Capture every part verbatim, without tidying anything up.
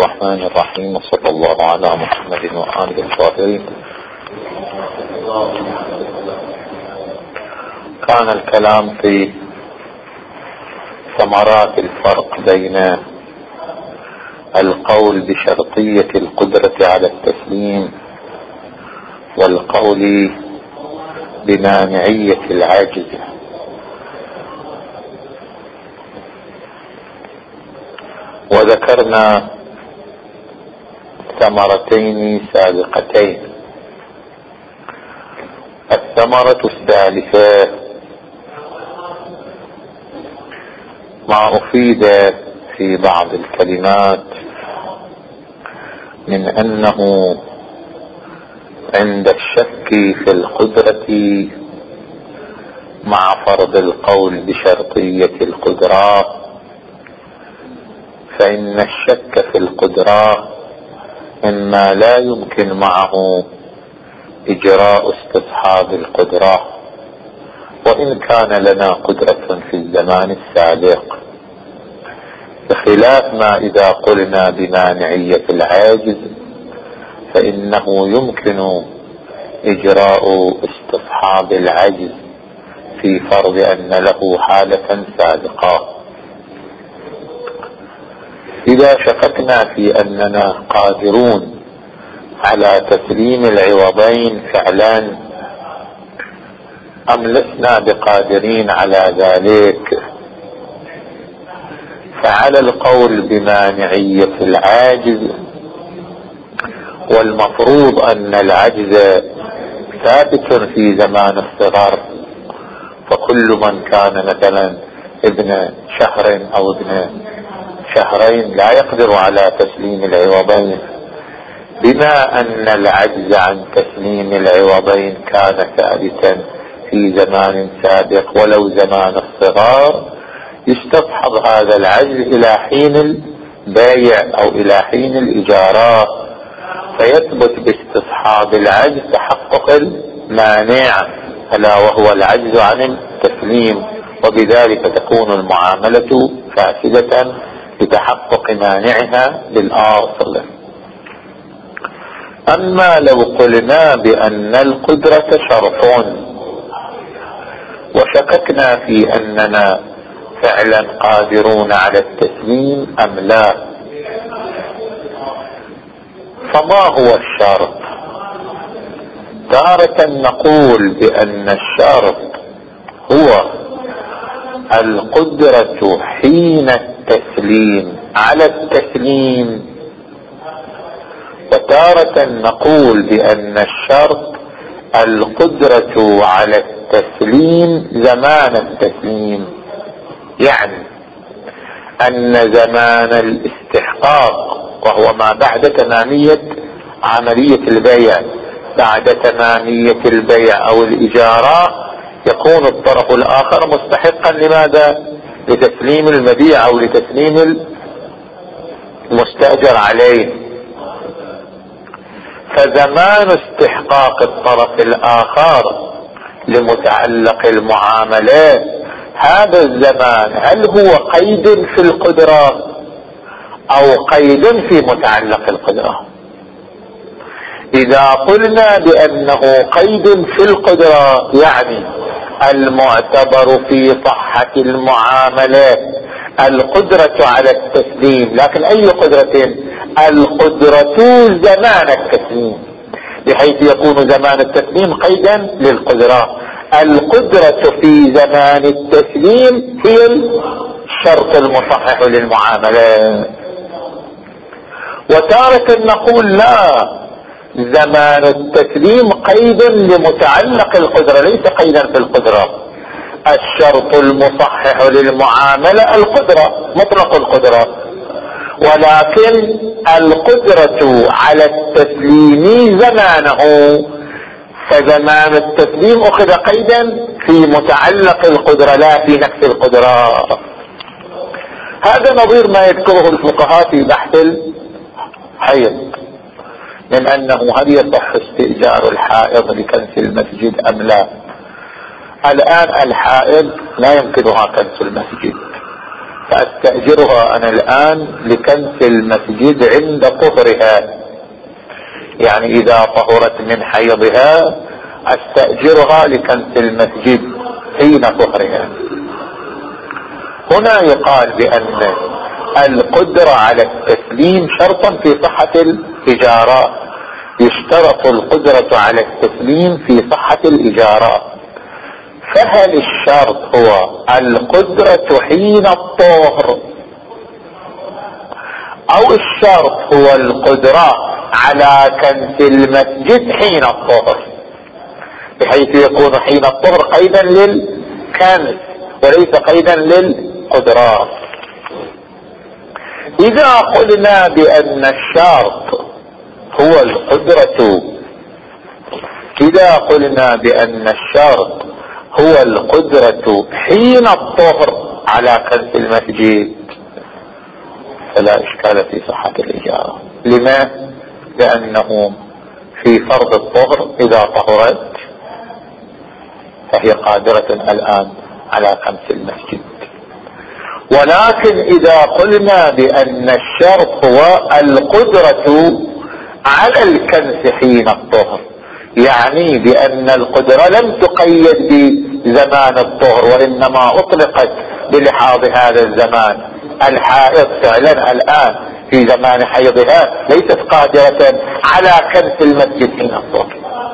الرحمن الرحيم، وصلى الله على محمد وآله الطاهرين. كان الكلام في ثمرات الفرق بين القول بشرطية القدرة على التسليم والقول بمانعية العجز. وذكرنا ثمرتين سابقتين. الثمرة الثالثة ما أفيد في بعض الكلمات من أنه عند الشك في القدرة مع فرض القول بشرطية القدرة، فإن الشك في القدرة إما لا يمكن معه إجراء استصحاب القدرة، وإن كان لنا قدرة في الزمان السابق، بخلاف ما إذا قلنا بمانعية العاجز فإنه يمكن إجراء استصحاب العجز في فرض أن له حالة سابقة. إذا شككنا في أننا قادرون على تسليم العوضين فعلا أم لسنا بقادرين على ذلك، فعلى القول بمانعية العاجز، والمفروض أن العجز ثابت في زمان الصغر، فكل من كان مثلا ابن شهر أو ابن شهرين لا يقدر على تسليم العوضين. بما أن العجز عن تسليم العوضين كان ثابتا في زمان سابق ولو زمان الصغار، يستصحب هذا العجز إلى حين البيع أو إلى حين الإجارة، فيثبت باستصحاب العجز تحقق المانع ألا وهو العجز عن التسليم، وبذلك تكون المعاملة فاسدة لتحقق مانعها بالآصل. أما لو قلنا بأن القدرة شرط وشككنا في أننا فعلا قادرون على التسليم أم لا، فما هو الشرط؟ تارة نقول بأن الشرط هو القدرة حين التسليم على التسليم، وتارة نقول بأن الشرط القدرة على التسليم زمان التسليم، يعني أن زمان الاستحقاق وهو ما بعد تمامية عملية البيع، بعد تمامية البيع أو الإجارة يكون الطرف الآخر مستحقا لماذا؟ لتسليم المبيع أو لتسليم المستأجر عليه. فزمان استحقاق الطرف الآخر لمتعلق المعاملات، هذا الزمان هل هو قيد في القدرة أو قيد في متعلق القدرة؟ إذا قلنا بأنه قيد في القدرة يعني المعتبر في صحة المعاملات القدرة على التسليم، لكن أي قدرة؟ القدرة زمان التسليم، بحيث يكون زمان التسليم قيدا للقدرة. القدرة في زمان التسليم هي الشرط المصحح للمعاملات. وتارة نقول لا، زمان التسليم قيد لمتعلق القدرة ليس قيدا في القدرة. الشرط المصحح للمعاملة القدرة، مطلق القدرة، ولكن القدرة على التسليم زمانه، فزمان التسليم أخذ قيدا في متعلق القدرة لا في نفس القدرة. هذا نظير ما يذكره الفقهاء في بحث الحيض من أنه هل يصح استئجار الحائض لكنس المسجد أم لا. الآن الحائض لا يمكنها كنس المسجد، فأستأجرها أنا الآن لكنس المسجد عند طهرها، يعني إذا طهرت من حيضها أستأجرها لكنس المسجد حين طهرها. هنا يقال بأن القدرة على التسليم شرطا في صحة الإجارة، يشترط القدرة على التسليم في صحة الإجارة. فهل الشرط هو القدرة حين الطهر، أو الشرط هو القدرة على كنس المسجد حين الطهر، بحيث يكون حين الطهر قيدا للكنس وليس قيدا للقدرات؟ إذا قلنا بأن الشرط هو القدرة إذا قلنا بأن الشرط هو القدرة حين الطهر على كنس المسجد فلا إشكال في صحة الإجارة. لما؟ لأنه في فرض الطهر إذا طهرت فهي قادرة الآن على كنس المسجد. ولكن إذا قلنا بأن الشرط هو القدرة على الكنس حين الطهر، يعني بأن القدرة لم تقيد بزمان الطهر وإنما أطلقت بلحاظ هذا الزمان. الحائض فعلا الآن في زمان حيضها ليست قادرة على كنس المسجد حين الطهر،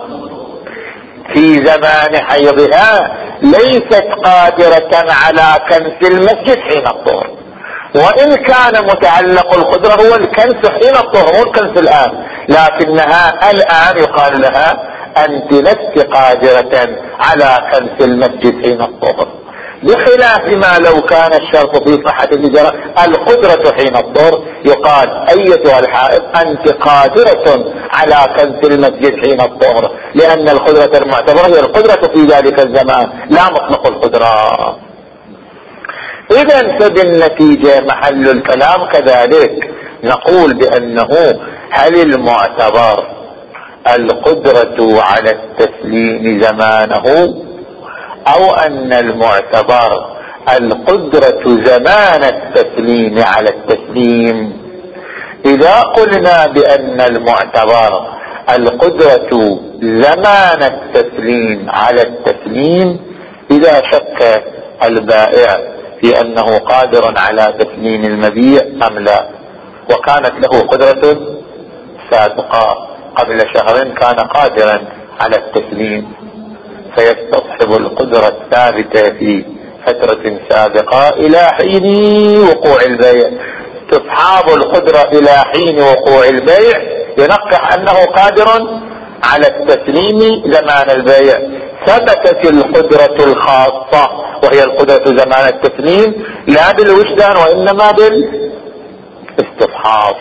في زمان حيضها ليست قادرة على كنس المسجد حين الطهر، وإن كان متعلق القدرة هو الكنس حين الطهر مو الكنس الآن، لكنها الآن يقال لها أنت لست قادرة على كنس المسجد حين الطهر، بخلاف ما لو كان الشرط في صحة الإجارة القدرة حين الطهر يقال أيتها الحائض أنت قادرة على كنس المسجد حين الطهر، لأن القدرة المعتبرة هي القدرة في ذلك الزمان لا مطلق القدرة. إذا فبالنتيجة محل الكلام كذلك نقول بأنه هل المعتبر القدرة على التسليم زمانه، أو أن المعتبر القدرة زمان التسليم على التسليم؟ إذا قلنا بأن المعتبر القدرة زمان التسليم على التسليم، إذا شك البائع في أنه قادر على تسليم المبيع أم لا، وكانت له قدرة سابقة قبل شهر كان قادرا على التسليم، فيستصحب القدرة الثابتة في فترة سابقة إلى حين وقوع البيع. استصحاب القدرة إلى حين وقوع البيع ينقح أنه قادر على التسليم زمان البيع. ثبتت القدرة الخاصة وهي القدرة زمان التسليم لا بالوجدان وإنما بالاستصحاب.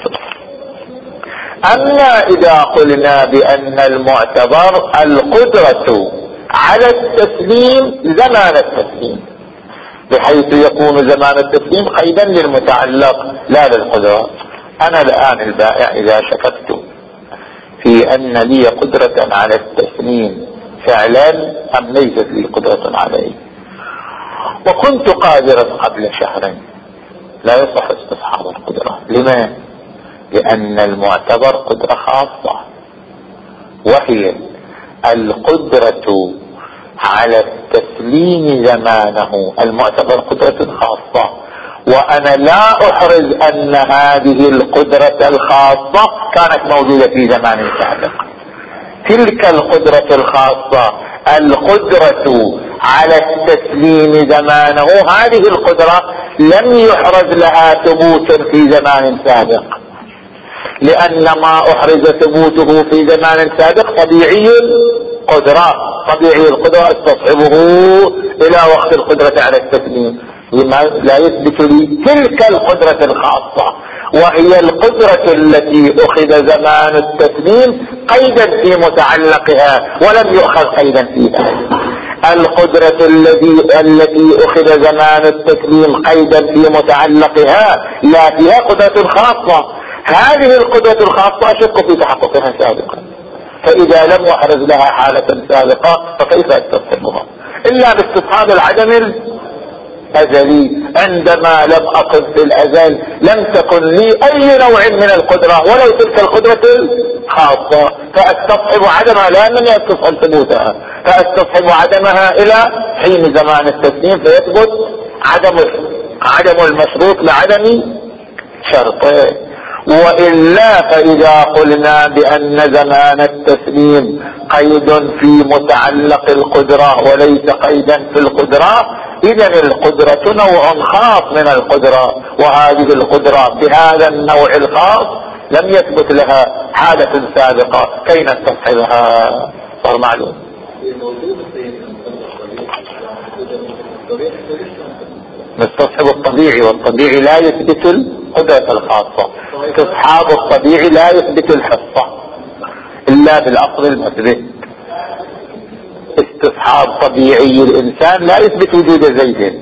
أما إذا قلنا بأن المعتبر القدرة على التسليم زمان التسليم، بحيث يكون زمان التسليم قيدا للمتعلق لا للقدرة. أنا الآن البائع إذا شككت في أن لي قدرة على التسليم فعلا أم ليست لي قدرة عليه، وكنت قادرا قبل شهر، لا يصح استصحاب القدرة. لما؟ لأن المعتبر قدرة خاصة، وهي القدرة على التسليم زمانه. المعتبر قدرة خاصة، وأنا لا أحرز أن هذه القدرة الخاصة كانت موجودة في زمان سابق. تلك القدرة الخاصة القدرة على التسليم زمانه، هذه القدرة لم يحرز لها ثبوت في زمان سابق، لأن ما أحرز ثبوته في زمان سابق طبيعي القدرة، طبيعي القدرة استصحبه إلى وقت القدرة على التسليم. لا يثبت لي تلك القدرة الخاصة، وهي القدرة التي أخذ زمان التسليم قيدا في متعلقها ولم يؤخذ قيدا فيها. القدرة التي التي أخذ زمان التسليم قيدا في متعلقها لا فيها قدرة خاصة. هذه القدرة الخاصة أشك في تحققها سابقا، فإذا لم أحرز لها حالة سابقة فكيف استصحبها إلا باستصحاب العدم أزلي، عندما لم أكن في الأزل لم تكن لي أي نوع من القدرة ولو تلك القدرة الخاصة، فأستصحب عدمها لأنني أستصحب ثبوتها، فأستصحب عدمها إلى حين زمان التسليم فيثبت عدم عدم المشروط لعدم شرطه. وإلا فإذا قلنا بأن زمان التسليم قيد في متعلق القدرة وليس قيدا في القدرة، إذن القدرة نوع خاص من القدرة، وهذه القدرة بهذا النوع الخاص لم يثبت لها حالة سابقة كي نستصحبها. صار معلوم؟ نستصحب الطبيعي، والطبيعي لا يثبت القدرة الخاصة. استصحاب الطبيعي لا يثبت الحصة إلا بالأصل المثبت. استصحاب طبيعي الإنسان لا يثبت وجود زيد.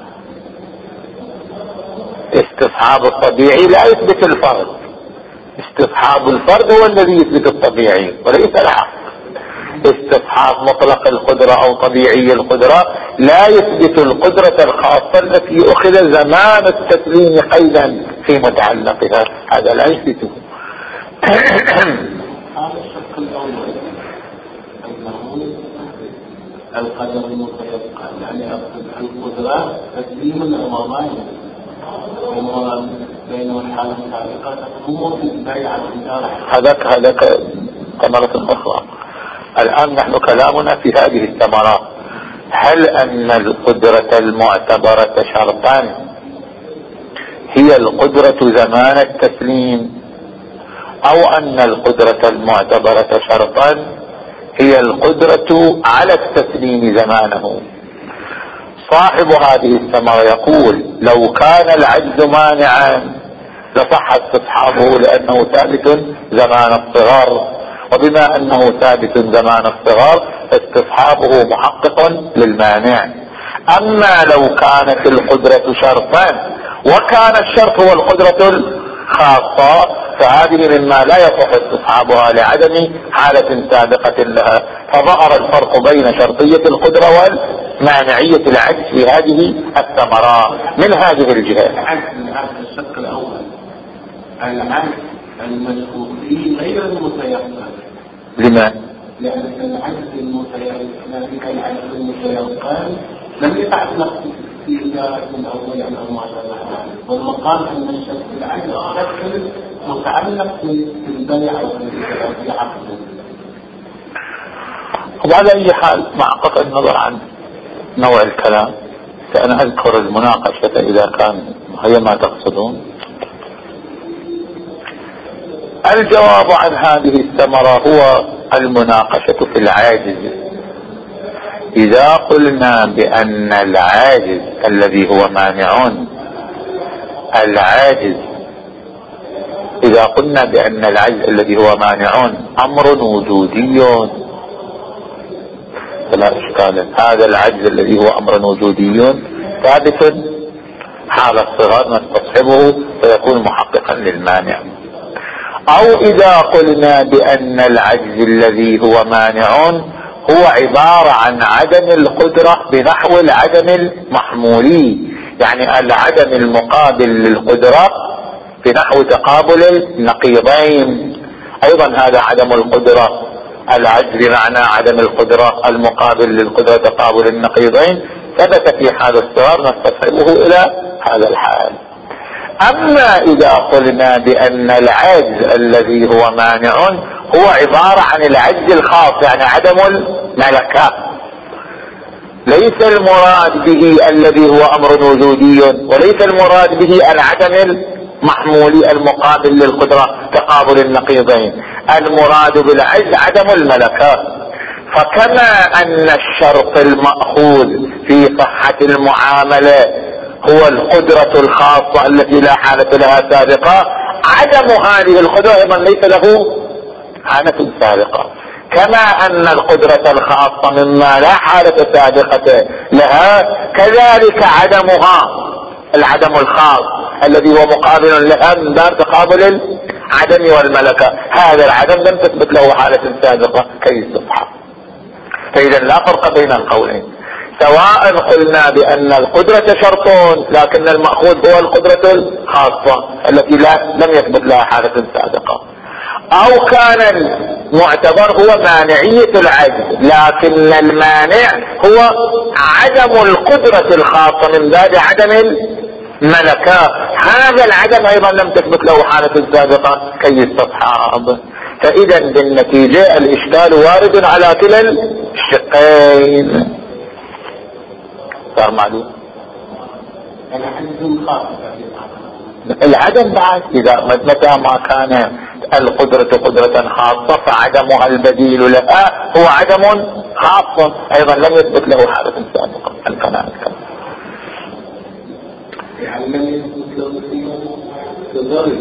استصحاب الطبيعي لا يثبت الفرد. استصحاب الفرد هو الذي يثبت الطبيعي وليس العكس. استصحاب مطلق القدرة أو طبيعي القدرة لا يثبت القدرة الخاصة التي أخذ زمان التسليم قيدا في متعلقها، هذا لا يثبته. هذا الشق الأول أنه القدر المتيقن، يعني القدرة تسليم الأمامين بين الحالة السابقة تكون في البيعة الإدارة. هذاك هذاك ثمرة أخرى. الآن نحن كلامنا في هذه الثمرات. هل أن القدرة المعتبرة شرطا هي القدرة زمان التسليم، أو أن القدرة المعتبرة شرطا هي القدرة على التسليم زمانه؟ صاحب هذه الثمرة يقول لو كان العجز مانعا لصح استصحابه لأنه ثابت زمان الصغر، وبما أنه ثابت زمان الصغر استصحابه محقق للمانع. أما لو كانت القدرة شرطا وكان الشرط هو القدرة الخاصة فهذه مما لا يصح استصحابها لعدم حالة سابقة لها. فظهر الفرق بين شرطية القدرة والمانعية العجز في هذه الثمرات من هذه الجهة. العجز الشق الأول العجز المشروط فيه غير المتيقن. لما؟ لأن العجز المتيقن العجز المتيقن لم يتعلق في إدارة أو يعني أو معتبرات، والمقام أن الشرط العجز شكل متعلق في البيع أو في عقده. وعلى أي حال مع قطع النظر عن نوع الكلام فأنا أذكر المناقشة إذا كان هي ما تقصدون. الجواب عن هذه الثمرة هو المناقشة في العاجز. إذا قلنا بأن العاجز الذي هو مانع العاجز إذا قلنا بأن العجز الذي هو مانع أمر وجودي فلا إشكال. هذا العجز الذي هو أمر وجودي ثابت حال الصغر نستصحبه فيكون محققا للمانع. أو إذا قلنا بأن العجز الذي هو مانع هو عبارة عن عدم القدرة بنحو العدم المحمولي، يعني العدم المقابل للقدرة بنحو تقابل النقيضين. أيضا هذا عدم القدرة العجز بمعنى عدم القدرة المقابل للقدرة تقابل النقيضين ثبت في حال الصغر نستصحبه إلى هذا الحال. أما إذا قلنا بأن العجز الذي هو مانع هو عبارة عن العجز الخاص يعني عدم الملكة، ليس المراد به الذي هو أمر وجودي، وليس المراد به العدم المحمولي المقابل للقدرة تقابل النقيضين، المراد بالعجز عدم الملكة. فكما أن الشرط المأخوذ في صحة المعاملة هو القدرة الخاصة التي لا حالة لها سابقة، عدم هذه القدرة أيضا ليس له حالة سابقة. كما أن القدرة الخاصة مما لا حالة سابقة لها كذلك عدمها العدم الخاص الذي هو مقابل لها من باب تقابل العدم والملكة. هذا العدم لم تثبت له حالة سابقة كي يستصحب. فإذا لا فرق بين القولين. سواء قلنا بأن القدرة شرط لكن المأخوذ هو القدرة الخاصة التي لا لم يثبت لها حالة سابقة، أو كان المعتبر هو مانعية العجز لكن المانع هو عدم القدرة الخاصة من باب عدم الملكة، هذا العدم أيضا لم تثبت له حالة سابقة كي يستصحاب. فإذا بالنتيجة الإشكال وارد على كلا الشقين. صار معلوم العدم بعد إذا متى ما كان القدرة قدرة خاصة فعدمها البديل لها هو عدم خاص أيضا لم يثبت له حالة سابقة. الكلام الكلام يعني لم يثبت له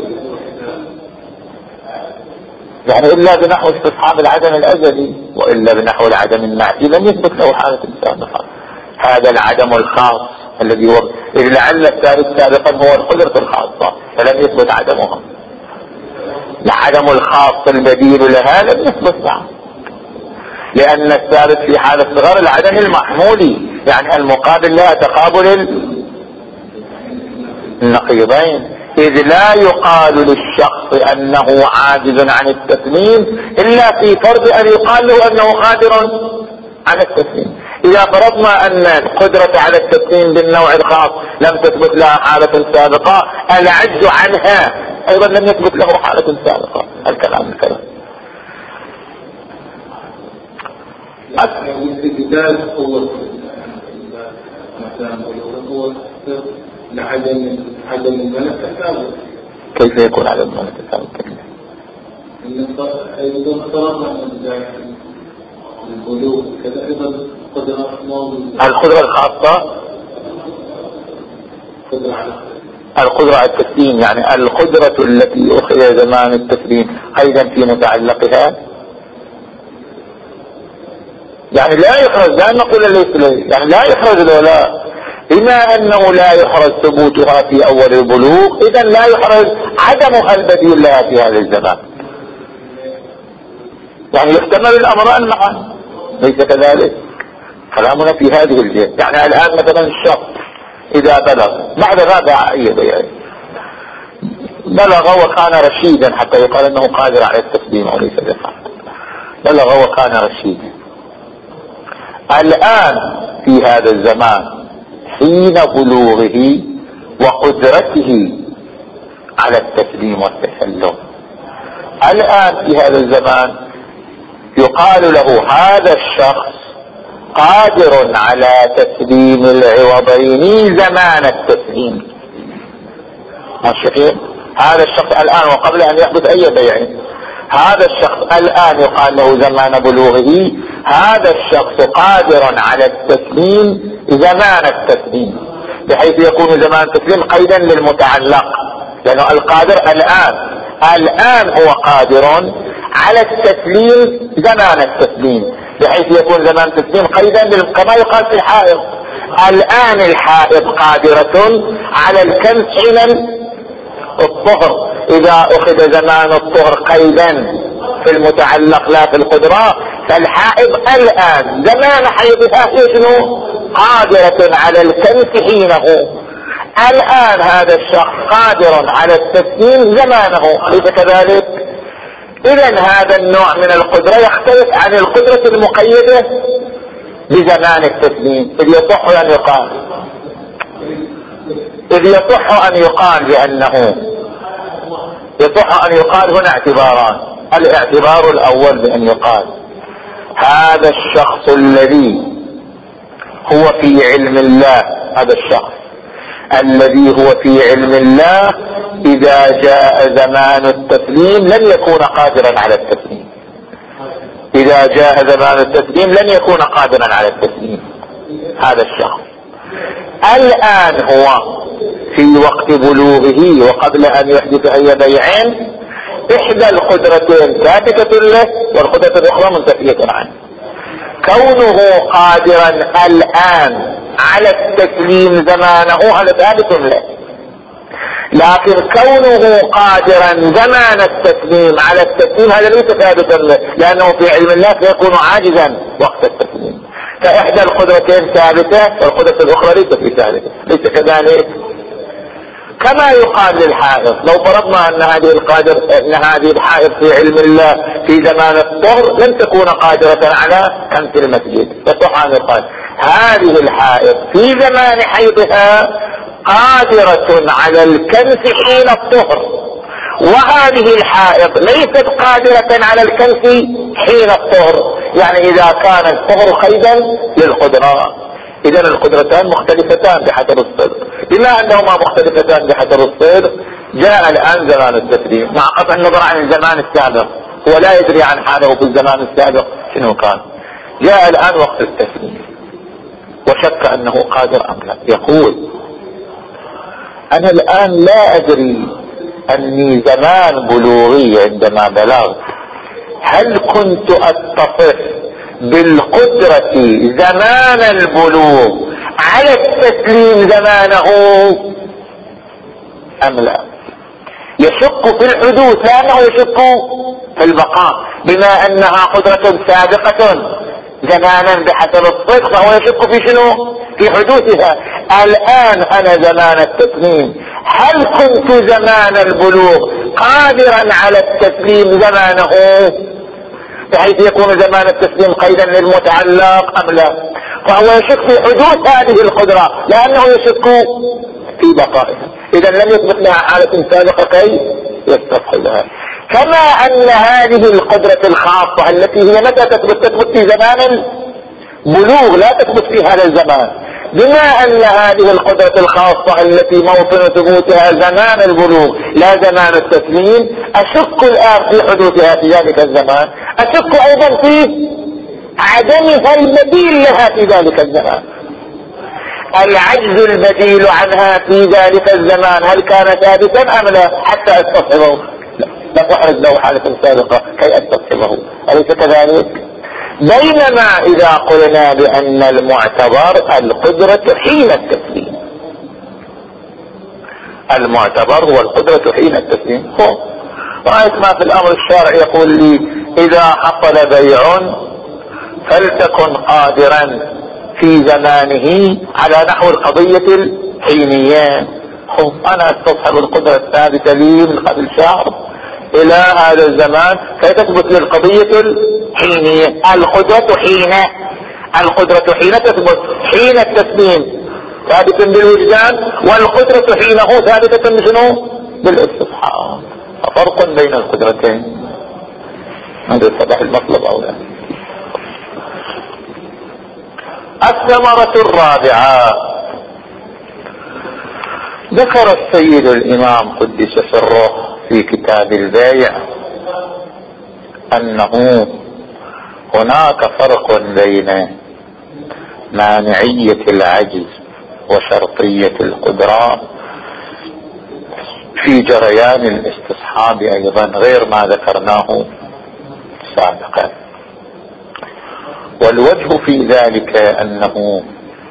يعني إلا بنحو استصحاب العدم الأزلي وإلا بنحو العدم النعتي لم يثبت له حالة سابقة. هذا العدم الخاص الذي هو إذ لعل الثالث سابقا هو القدرة الخاصة فلم يثبت عدمها، العدم الخاص البديل لها لم يثبت معه، لأن الثالث في حالة صغر العدم المحمولي يعني المقابل لها تقابل النقيضين، إذ لا يقال للشخص أنه عاجز عن التسليم إلا في فرض أن يقال له أنه قادر عن التسليم. إذا فرضنا أن القدرة على التسليم بالنوع الخاص لم تثبت لها حالة سابقة العجز عنها أيضا لم يثبت له حالة سابقة. الكلام الكلام الاستجداد هو مثلا هو لعدم عدم الملكة ثابت. كيف يكون عدم الملكة ثابت؟ إذا افترضنا أن البلوغ كذا أيضا قدرة موجودة. القدرة الخاصة قدرة على القدرة على التسليم يعني القدرة التي أخذ زمان التسليم أيضا في متعلقها يعني لا يحرز لا نقول ليس ليه يعني لا يحرز الولاء بما أنه لا يحرز ثبوتها في أول البلوغ إذا لا يحرز عدمها البديل لها في هذا الزمان. يعني يحتمل الأمران معا ليس كذلك. كلامنا في هذه الجهة يعني الآن مثلا الشخص إذا بلغ بعد غابة أي بيع بلغ وكان رشيدا حتى يقال أنه قادر على التسليم وليس بفعل بلغ وكان رشيدا الآن في هذا الزمان حين بلوغه وقدرته على التسليم والتسلم الآن في هذا الزمان يقال له هذا الشخص قادر على تسليم العوضين زمان التسليم. ماشي هذا الشخص الآن وقبل أن يحدث أي بيع هذا الشخص الآن يقال له زمان بلوغه هذا الشخص قادر على التسليم زمان التسليم بحيث يكون زمان التسليم قيدا للمتعلق لأنه القادر الآن الآن هو قادر على التسليم زمان التسليم بحيث يكون زمان التسليم قيدا كما يقال في الحائض الآن الحائض قادرة على الكنس حين الطهر إذا أخذ زمان الطهر قيدا في المتعلق لا في القدرة فالحائض الآن زمان حيضها شنو قادرة على الكنس حينه الآن هذا الشخص قادر على التسليم زمانه ليس كذلك. إذن هذا النوع من القدرة يختلف عن القدرة المقيدة بزمان التسليم إذ يصح أن يقال إذ يصح أن يقال بأنه يصح أن يقال هنا اعتباران. الاعتبار الأول بأن يقال هذا الشخص الذي هو في علم الله هذا الشخص الذي هو في علم الله إذا جاء زمان التسليم لن يكون قادرا على التسليم إذا جاء زمان التسليم لن يكون قادرا على التسليم. هذا الشخص الآن هو في وقت بلوغه وقبل أن يحدث أي بيعين إحدى القدرتين ثابتة له والقدرة الأخرى منتفية عنه. كونه قادرا الآن على التسليم زمانه هذا ثابت له لكن كونه قادرا زمان التسليم على التسليم هذا ليس ثابتا له لأنه في علم الله سيكون عاجزا وقت التسليم. فإحدى القدرتين ثابتة والقدرة الأخرى ليست بثابتة، ليس كذلك؟ كما يقال للحائض، لو فرضنا أن هذه القادر أن هذه الحائض في علم الله في زمان الطهر لن تكون قادرة على كنس المسجد، يصح أن يقال هذه الحائض في زمان حيضها قادرة على الكنس حين الطهر، وهذه الحائض ليست قادرة على الكنس حين الطهر، يعني إذا كان الطهر قيدا للقدرة. إذن القدرتان مختلفتان بحسب الصدق. بما أنهما مختلفتان بحسب الصدق جاء الآن زمان التسليم، مع قطع النظر عن الزمان السابق، هو لا يدري عن حاله في الزمان السابق شنو كان. جاء الآن وقت التسليم وشك أنه قادر أم لا. يقول أنا الآن لا أدري أني زمان بلوغي عندما بلغت هل كنت أتصف بالقدرة زمان البلوغ على التسليم زمانه أم لا. يشك في الحدوث لأنه يشك في البقاء، بما أنها قدرة سابقة زمانا بحسب الصدق فهو يشك في شنو؟ في حدوثها. الآن أنا زمان التسليم هل كنت زمان البلوغ قادرا على التسليم زمانه بحيث يكون زمان التسليم قيدا للمتعلق أم لا؟ فهو يشك في حدوث هذه القدرة لأنه يشك في بقائها. إذا لم يثبت لها حالة سابقة كي يستصحبها. كما أن هذه القدرة الخاصة التي هي متى تثبت؟ تثبت في زمان البلوغ لا تثبت في هذا الزمان. بما أن هذه القدرة الخاصة التي موطن ثبوتها زمان البلوغ لا زمان التسليم، أشك الآن في حدوثها في ذلك الزمان، أشك أيضا في عدمها البديل لها في ذلك الزمان. العجز البديل عنها في ذلك الزمان هل كان ثابتا أم لا حتى استصحبه؟ لا تحرز له حالة سابقة كي استصحبه، أليس كذلك؟ بينما إذا قلنا بأن المعتبر القدرة حين التسليم، المعتبر هو القدرة حين التسليم. هو رأيت ما في الأمر الشارع يقول لي إذا حصل بيع فلتكن قادرا في زمانه على نحو القضية الحينية. أنا استصحب القدرة الثابتة لي من قبل شهر إلى هذا الزمان فتثبت للقضية الحينية. القدرة حين القدرة حين تثبت حين التسليم ثابتة بالوجدان، والقدرة حينه ثابتة بشنو؟ بالاستصحاب. فرق بين القدرتين. هذا اتضح المطلب أو لا؟ الثمرة الرابعة ذكر السيد الإمام قدس سره في كتاب البيع أنه هناك فرق بين مانعية العجز وشرطية القدرة في جريان الاستصحاب أيضا غير ما ذكرناه سابقا. والوجه في ذلك أنه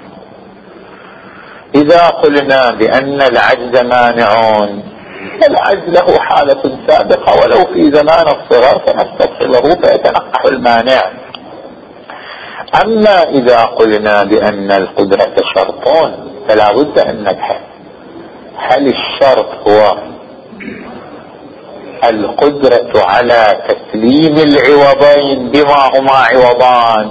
إذا قلنا بأن العجز مانعون، العجز له حالة سابقة ولو في زمان الصغر فنستصحبه فيتنقح المانع. أما إذا قلنا بأن القدرة شرطون فلا بد أن نبحث هل الشرط هو القدرة على تسليم العوضين بما هما عوضان،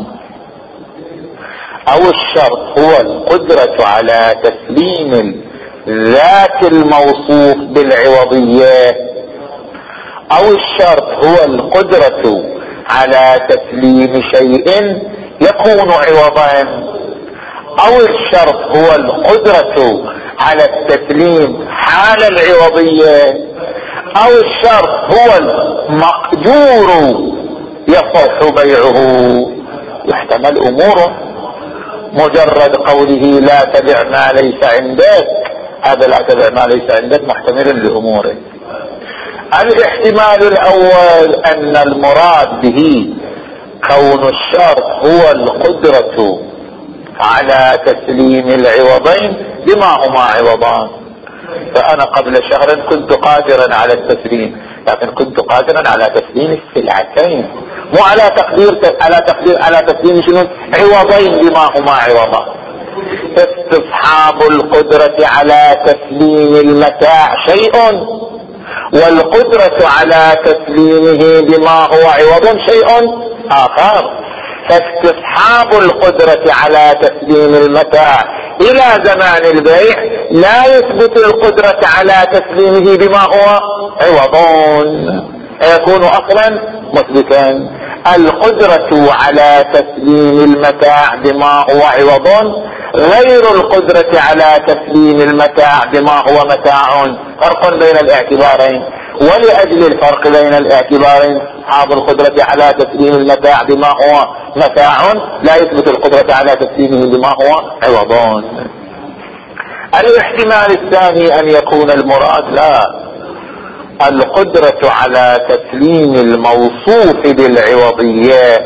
أو الشرط هو القدرة على تسليم ذات الموصوف بالعوضية، أو الشرط هو القدرة على تسليم شيء يكون عوضا، أو الشرط هو القدرة على التسليم حال العوضية، أو الشرط هو المقدور يصح بيعه. يحتمل أموره. مجرد قوله لا تبع ما ليس عندك، هذا لا تبع ما ليس عندك محتمل لأموره. الاحتمال الأول أن المراد به كون الشرط هو القدرة على تسليم العوضين بما هما عوضان. فأنا قبل شهر كنت قادرا على التسليم، لكن كنت قادرا على تسليم السلعتين، مو على تقدير على تقدير على تسليم شنو عوضين بما هما عوضا. استصحاب القدرة على تسليم المتاع شيء، والقدرة على تسليمه بما هو عوض شيء آخر. فاستصحاب القدرة على تسليم المتاع إلى زمان البيع لا يثبت القدرة على تسليمه بما هو عوض، يكون أصلا مثبتا. القدرة على تسليم المتاع بما هو عوض غير القدرة على تسليم المتاع بما هو متاع، فرق بين الاعتبارين. ولأجل الفرق بين الاعتبارين أصحاب القدرة على تسليم المتاع بما هو متاع لا يثبت القدرة على تسليمه بما هو عوض. الاحتمال الثاني أن يكون المراد لا القدرة على تسليم الموصوف بالعوضية،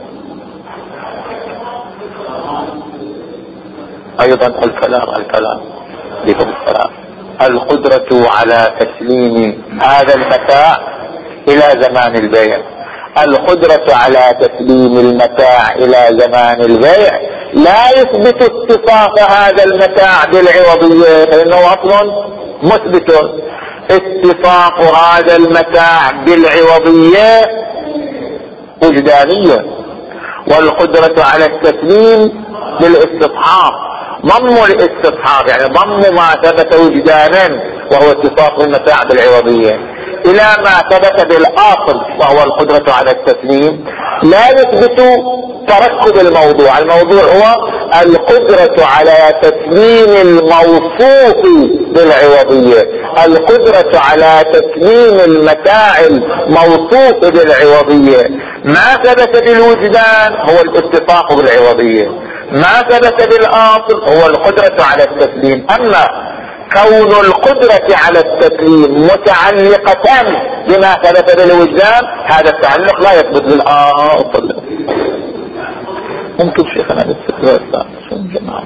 ايضا الكلام الكلام لكم السلام القدرة على تسليم هذا المتاع الى زمان البيع. القدرة على تسليم المتاع الى زمان البيع لا يثبت اتصاف هذا المتاع بالعوضية، فانه اصل مثبت. اتصاف هذا المتاع بالعوضية وجدانية، والقدرة على التسليم بالاستصحاب. ضم الاستصحاب يعني ضم ما ثبت وجدانا وهو اتصاف المتاع بالعوضية الى ما ثبت بالاصل وهو القدرة على التسليم لا يثبت تركب الموضوع. الموضوع هو القدرة على تسليم الموصوف بالعوضية. القدرة على تسليم المتاع الموصوف بالعوضية ما ثبت بالوجدان هو الاتصاف بالعوضية، ما ثبت بالاصل هو القدرة على التسليم. اما كون القدرة على التسليم متعلقة بما ثبت بالوجدان هذا التعلق لا يثبت بالاصل. ممكن شيخنا الاستقرار شو جماعة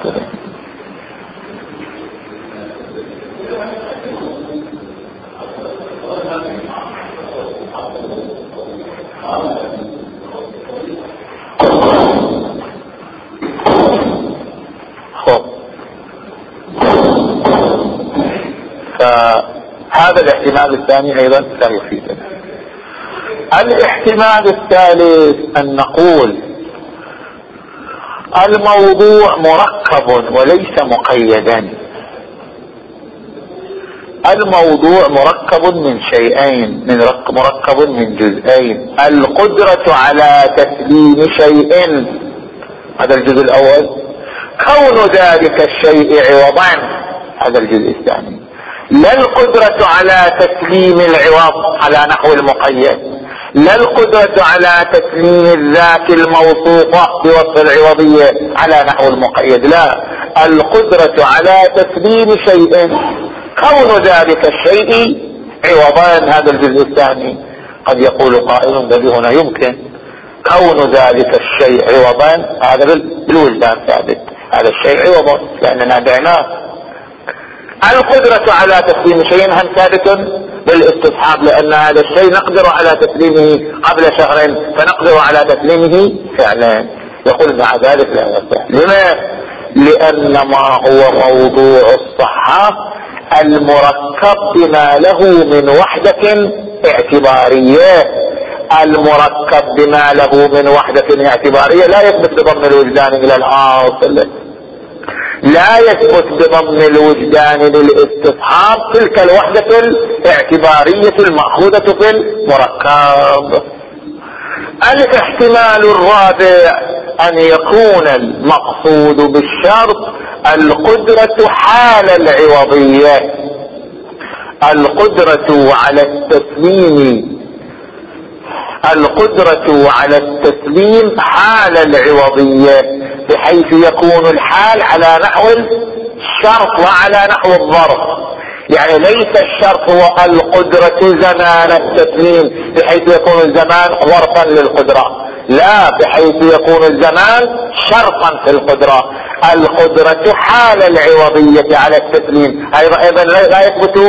فهذا الاحتمال الثاني ايضا لا يفيدنا. الاحتمال الثالث ان نقول الموضوع مركب وليس مقيدا. الموضوع مركب من شيئين، من مركب من جزئين. القدرة على تسليم شيء هذا الجزء الاول، كون ذلك الشيء عوضا هذا الجزء الثاني. لا القدرة على تسليم العوض على نحو المقيد، لا القدرة على تسليم الذات الموصوفة بوصف العوضية على نحو المقيد، لا القدرة على تسليم شيء كون ذلك الشيء عوضان هذا الجزء الثاني. قد يقول قائل بل هنا يمكن كون ذلك الشيء عوضان هذا بالوجدان ثابت، هذا الشيء عوضا لأننا بعناه. القدرة على تسليم شيء هم ثابت بالاستصحاب لأن هذا الشيء نقدر على تسليمه قبل شهر فنقدر على تسليمه فعلا. يقول مع ذلك لا يصح. لما؟ لأن ما هو موضوع الصحة المركب بما له من وحدة اعتبارية. المركب بما له من وحدة اعتبارية لا يثبت بضم الوجدان إلى الأصل، لا يثبت بضم الوجدان للاستصحاب تلك الوحدة الاعتبارية المأخوذة في المركب. الاحتمال الرابع أن يكون المقصود بالشرط القدرة حال العوضية، القدرة على التسليم القدرة على التسليم حال العوضية، بحيث يكون الحال على نحو الشرط وعلى نحو الظرف. يعني ليس الشرط هو القدرة زمان التسليم بحيث يكون الزمان ظرفا للقدرة، لا، بحيث يكون الزمان شرطا في القدرة. القدرة حال العوضية على التسليم ايضا لا يثبت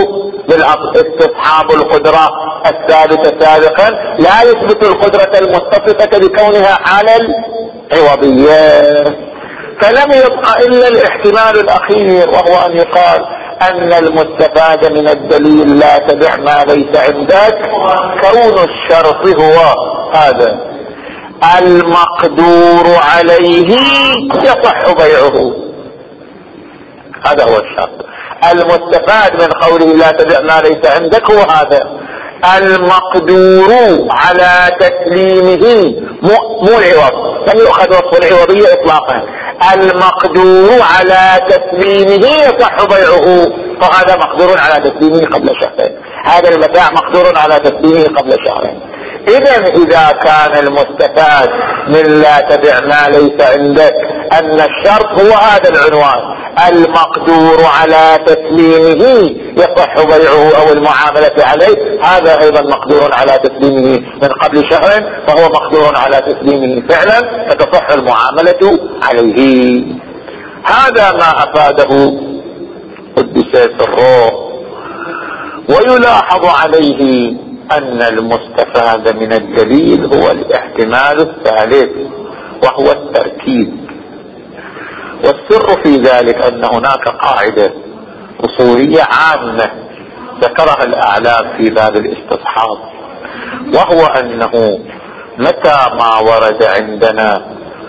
استصحاب القدرة الثابتة سابقا لا يثبت القدرة المتصفة بكونها حال العوضية. فلم يبقى الا الاحتمال الاخير، وهو ان يقال ان المستفاد من الدليل لا تبع ما ليس عندك كون الشرط هو هذا المقدور عليه يصح بيعه. هذا هو الشرط. المستفاد من قوله لا تبع ما ليس عندك هو هذا المقدور على تسليمه، مو العوض، لم يؤخذ وصف العوضية اطلاقا. المقدور على تسليمه يصح بيعه، فهذا مقدور على تسليمه قبل شهرين، هذا المتاع مقدور على تسليمه قبل شهرين. اذا اذا كان المستفاد من لا تبع ما ليس عندك ان الشرط هو هذا العنوان المقدور على تسليمه يصح بيعه او المعاملة عليه، هذا ايضا مقدور على تسليمه من قبل شهر، فهو مقدور على تسليمه فعلا، فتصح المعاملة عليه. هذا ما افاده قدس سره. ويلاحظ عليه ان المستفاد من الدليل هو الاحتمال الثالث وهو التركيب. والسر في ذلك ان هناك قاعدة اصولية عامة ذكرها الاعلام في باب الاستصحاب، وهو انه متى ما ورد عندنا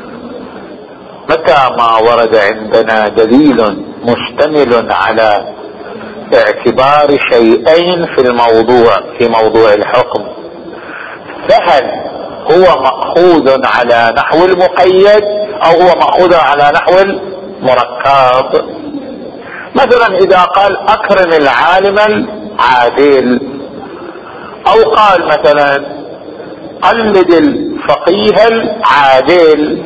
متى ما ورد عندنا دليل مشتمل على اعتبار شيئين في الموضوع في موضوع الحكم، فهل هو مأخوذ على نحو المقيد او هو مأخوذ على نحو المركب؟ مثلا اذا قال اكرم العالم العادل، او قال مثلا قلد الفقيه العادل،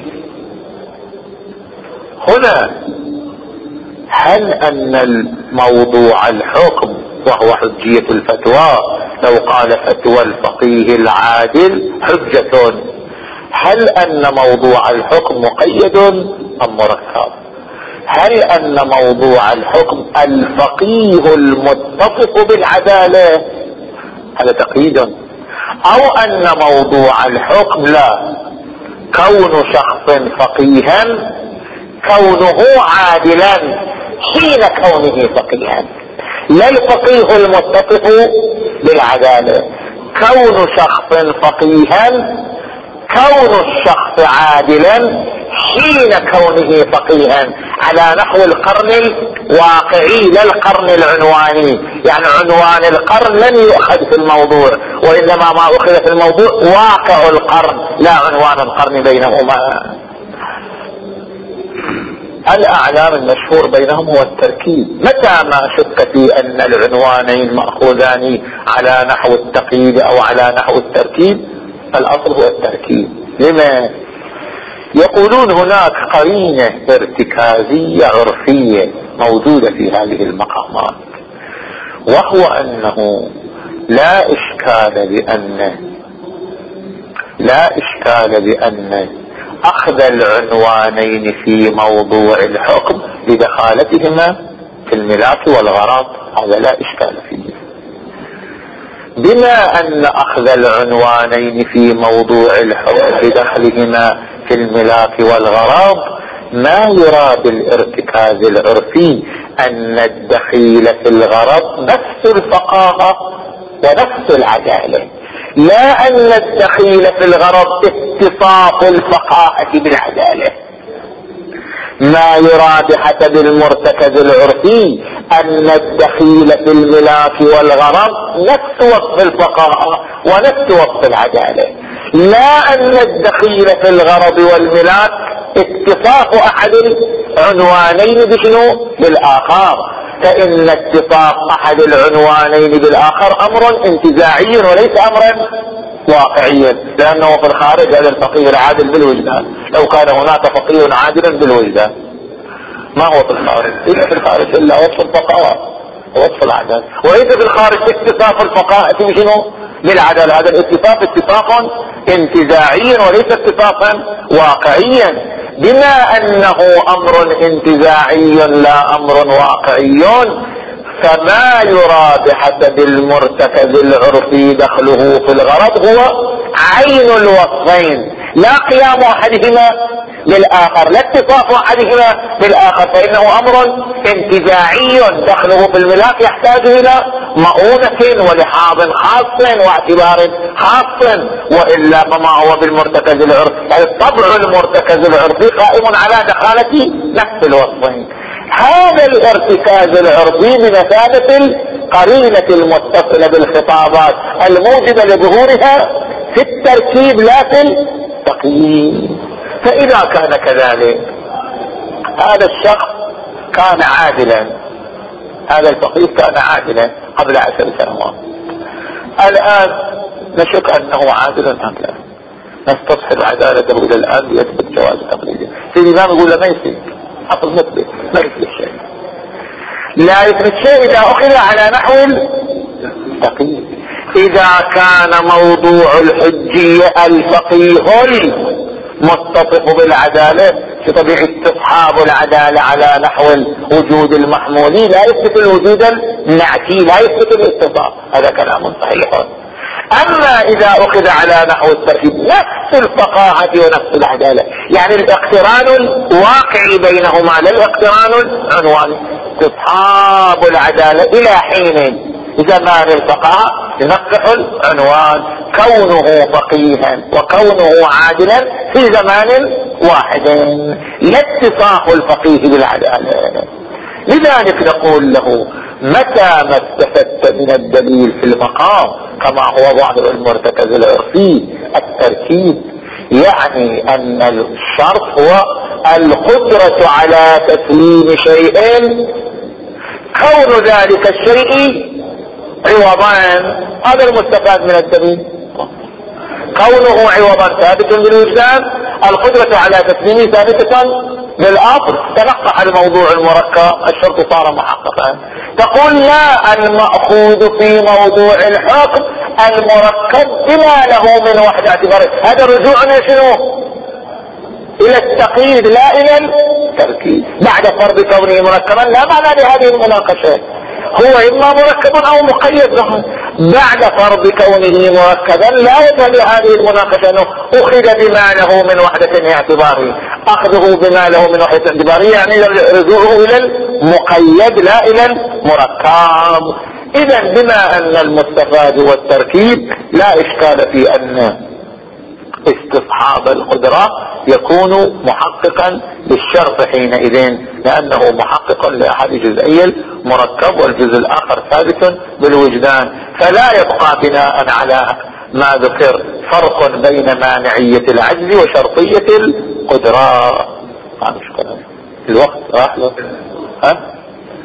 هنا هل ان الموضوع الحكم وهو حجية الفتوى، لو قال فتوى الفقيه العادل حجة، هل ان موضوع الحكم مقيد ام مركب؟ هل ان موضوع الحكم الفقيه المتصف بالعدالة هذا تقييد، او ان موضوع الحكم لا كون شخص فقيها كونه عادلا حين كونه فقيها، لا الفقيه المتصف بالعدالة، كون شخص فقيها كون الشخص عادلا حين كونه فقيها، على نحو القرن الواقعي لا القرن العنواني. يعني عنوان القرن لن يؤخذ في الموضوع، وإنما ما أخذ في الموضوع واقع القرن لا عنوان القرن بينهما. الأعلام المشهور بينهم هو التركيب. متى ما شك في أن العنوانين مأخوذان على نحو التقييد أو على نحو التركيب، الأصل هو التركيب. لما؟ يقولون هناك قرينة ارتكازية عرفية موجودة في هذه المقامات، وهو أنه لا إشكال بأن لا إشكال بأن أخذ العنوانين في موضوع الحكم بدخالتهما في الملاك والغرض، هذا لا إشكال فيه. بما أن أخذ العنوانين في موضوع الحكم بدخلهما في الملاك والغرض، ما يرى بالارتكاز العرفي أن الدخيل في الغرض نفس الفقاهة ونفس العدالة، لا أن الدخيل في الغرض اتصاف الفقاهة بالعدالة. ما يرى بحسب المرتكز العرفي أن الدخيل في الملاك والغرض نفس وصف الفقاهة ونفس وصف العدالة، لا أن الدخيل في الغرض والملاك اتصاف أحد العنوانين بشنو؟ بالآخر. فإن اتصاف أحد العنوانين بالآخر أمر انتزاعي وليس أمرا واقعيا، لأنه في الخارج هذا الفقيه العادل بالوجدان، لو كان هناك فقيه عادلا بالوجدان. ما هو في الخارج؟ إلا في الخارج إلا وصف الفقاهة ووصف العدالة، وليس في الخارج اتصاف الفقاهة بشنو؟ بالعدالة. هذا الاتصاف اتصاف انتزاعي وليس اتصافا واقعيا. بما أنه أمر انتزاعي لا أمر واقعي، فما يرى بحسب المرتكز العرفي دخله في الغرض هو عين الوصفين، لا قيام احدهما للاخر، لا اتصاف احدهما بالاخر، فانه امر انتزاعي دخله في الملاك يحتاج الى مؤونة ولحاظ خاص واعتبار خاص، والا فما هو بالمرتكز العرفي، يعني طبع المرتكز العرفي قائم على دخالة نفس الوصفين. هذا الارتكاز العرفي بمثابة القرينة المتصلة بالخطابات الموجبة لظهورها في التركيب لا في التقييد. فإذا كان كذلك هذا الشخص كان عادلا، هذا الفقيه كان عادلا قبل عشر سنوات، الآن نشك أنه عادل أم لا، نستصحب عدالته إلى الآن ليثبت جواز تقليده. سيدي الإمام يقول له ما يصير، حفظ مثله ما يثبت شيء، لا يثبت شيء إذا أخذ على نحو التقييد. إذا كان موضوع الحجية الفقيه المتصف بالعدالة في طبيعة استصحاب العدالة على نحو الوجود المحمولي لا يثبت الوجود النعتي، لا يثبت الاتصاف، هذا كلام صحيح. اما اذا اخذ على نحو التركيب نفس الفقاهة ونفس العدالة، يعني الاقتران الواقعي بينهما لا الاقتران العنواني، استصحاب العدالة الى حين زمان الفقهاء ينقح العنوان كونه فقيها وكونه عادلا في زمان واحد، لا اتصاف الفقيه بالعدالة. لذلك نقول له متى ما استفدت من الدليل في المقام كما هو ظاهر المرتكز العرفي التركيب، يعني ان الشرط هو القدرة على تسليم شيء كون ذلك الشيء عوضان، هذا المستفاد من الدليل، كونه عوضا ثابت بالوجدان، القدرة على تسليمه ثابتة بالاصل، تنقح الموضوع المركب الشرط صار محققا. تقول لا، المأخوذ في موضوع الحكم المركب بما له من وحدة اعتبار، هذا رجوع شنو؟ الى التقييد لا الى التركيب، بعد فرض كونه مركبا لا معنى لهذه المناقشة، هو اما مركب او مقيد له، بعد فرض كونه مركبا لا يفهم هذه المناقشة انه اخذ بما له من وحدة اعتباري، اخذه بما له من وحدة اعتباري يعني رجوعه الى المقيد لا الى المركب. اذا بما ان المستفاد هو التركيب لا اشكال في ان استصحاب القدرة يكون محققا للشرط حينئذ، لأنه محقق لأحد جزئي المركب والجزء الآخر ثابت بالوجدان، فلا يبقى بناء على ما ذكر فرق بين مانعية العجز وشرطية القدرة. ما مشكلة الوقت راح له ها؟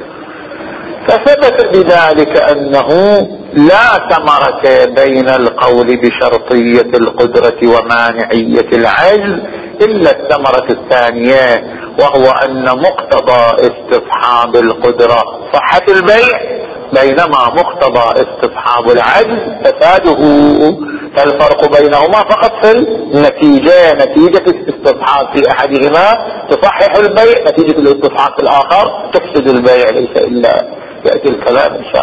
فثبت بذلك أنه لا ثمرة بين القول بشرطية القدرة ومانعية العجز إلا الثمرة الثانية، وهو أن مقتضى استصحاب القدرة صحة البيع، بينما مقتضى استصحاب العجز فساده. فالفرق بينهما فقط في النتيجة، نتيجة الاستصحاب في أحدهما تصحح البيع، نتيجة الاستصحاب في الآخر تفسد البيع، ليس إلا يأتي الكلام إن شاء الله.